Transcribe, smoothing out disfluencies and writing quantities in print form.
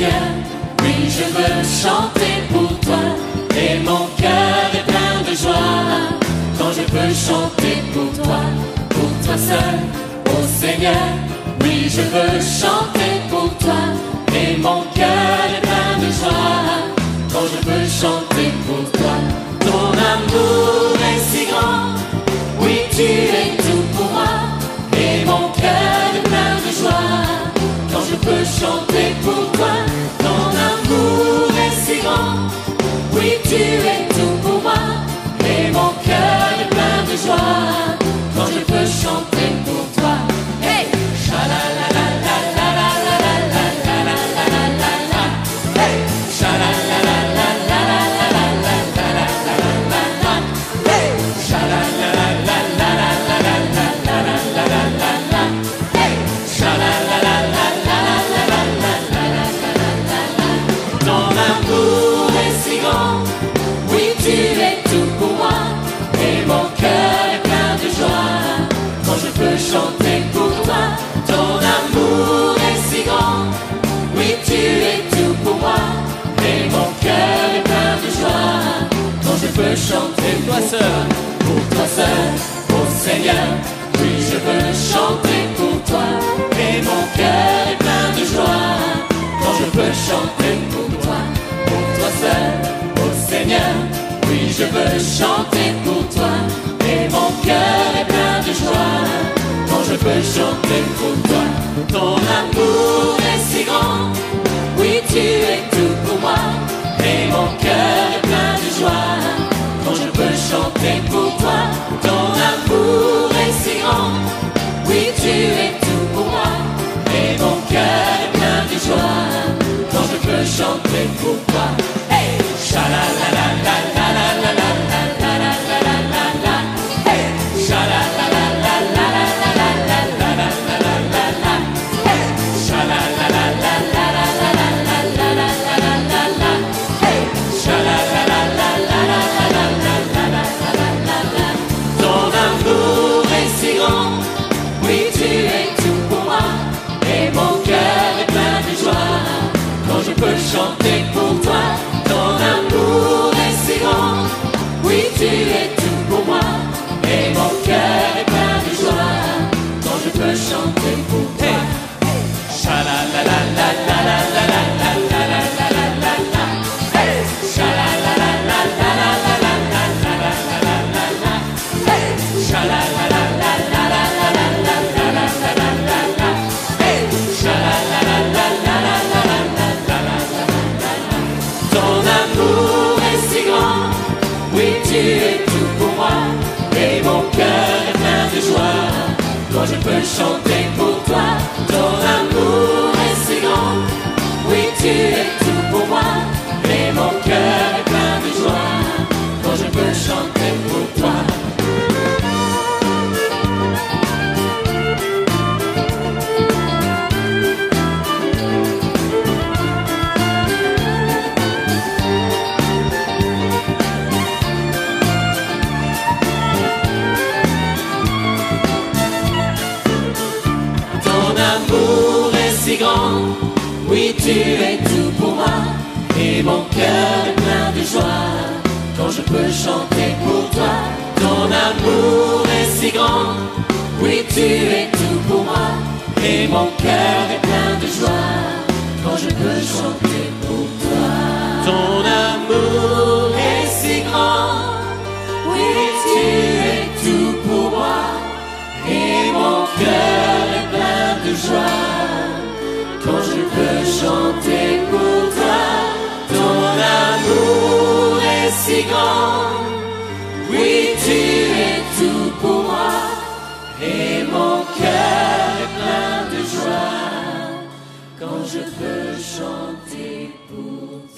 Seigneur, oui, je veux chanter pour toi. Et mon cœur est plein de joie quand je peux chanter pour toi seul, oh Seigneur. Oui, je veux chanter pour toi. Et mon cœur est plein de joie quand je peux chanter pour toi. Ton amour est si grand, oui, tu es tout pour moi. Et mon cœur est plein de joie quand je peux chanter pour toi. Ton amour est si grand, oui, tu es tout pour moi. Et mon cœur est plein de joie quand je peux chanter pour toi. Hey! Hey! Ton amour est si grand, oui, tu es tout pour moi. Et mon cœur est plein de joie quand je peux chanter pour toi. Ton amour est si grand, oui, tu es tout pour moi. Et mon cœur est plein de joie quand je peux chanter pour toi seul, oh Seigneur. Oui, je veux chanter pour toi. Et mon cœur est plein de joie quand je peux chanter pour toi seul, oh Seigneur. Oui, je veux chanter pour toi. Et mon cœur est plein de joie quand je peux chanter pour toi. Ton amour est si grand, oui, tu es tout pour moi. Et mon cœur est plein de joie quand je peux chanter pour toi. Ton amour est si grand, oui, tu es tout pour moi. Et mon cœur est plein de joie quand je peux chanter pour toi. Hey! Ton amour est si grand, oui, tu es tout pour moi. Et mon cœur est plein de joie quand je peux chanter pour toi. Ton amour est si grand, oui, tu es tout pour moi. Et mon cœur est plein de joie quand je peux chanter pour toi. Ton amour est si grand, oui, tu es tout pour moi. Et mon cœur est plein de joie quand je peux chanter pour toi. Ton amour est si grand, oui, tu es tout pour moi. Et mon cœur est plein de joie quand je peux chanter pour toi. Ton amour est si grand, oui, tu es tout pour moi. Et mon cœur est plein de joie quand je peux chanter pour toi. Ton amour est si grand, oui, tu es tout pour moi. Et mon cœur est plein de joie quand je peux chanter pour toi. Ton amour est si grand, oui, tu es tout pour moi. Et mon cœur est plein de joie quand je peux chanter pour toi. Ton amour est si grand, oui, tu es tout pour moi. Et mon cœur est plein de joie quand je peux chanter pour toi.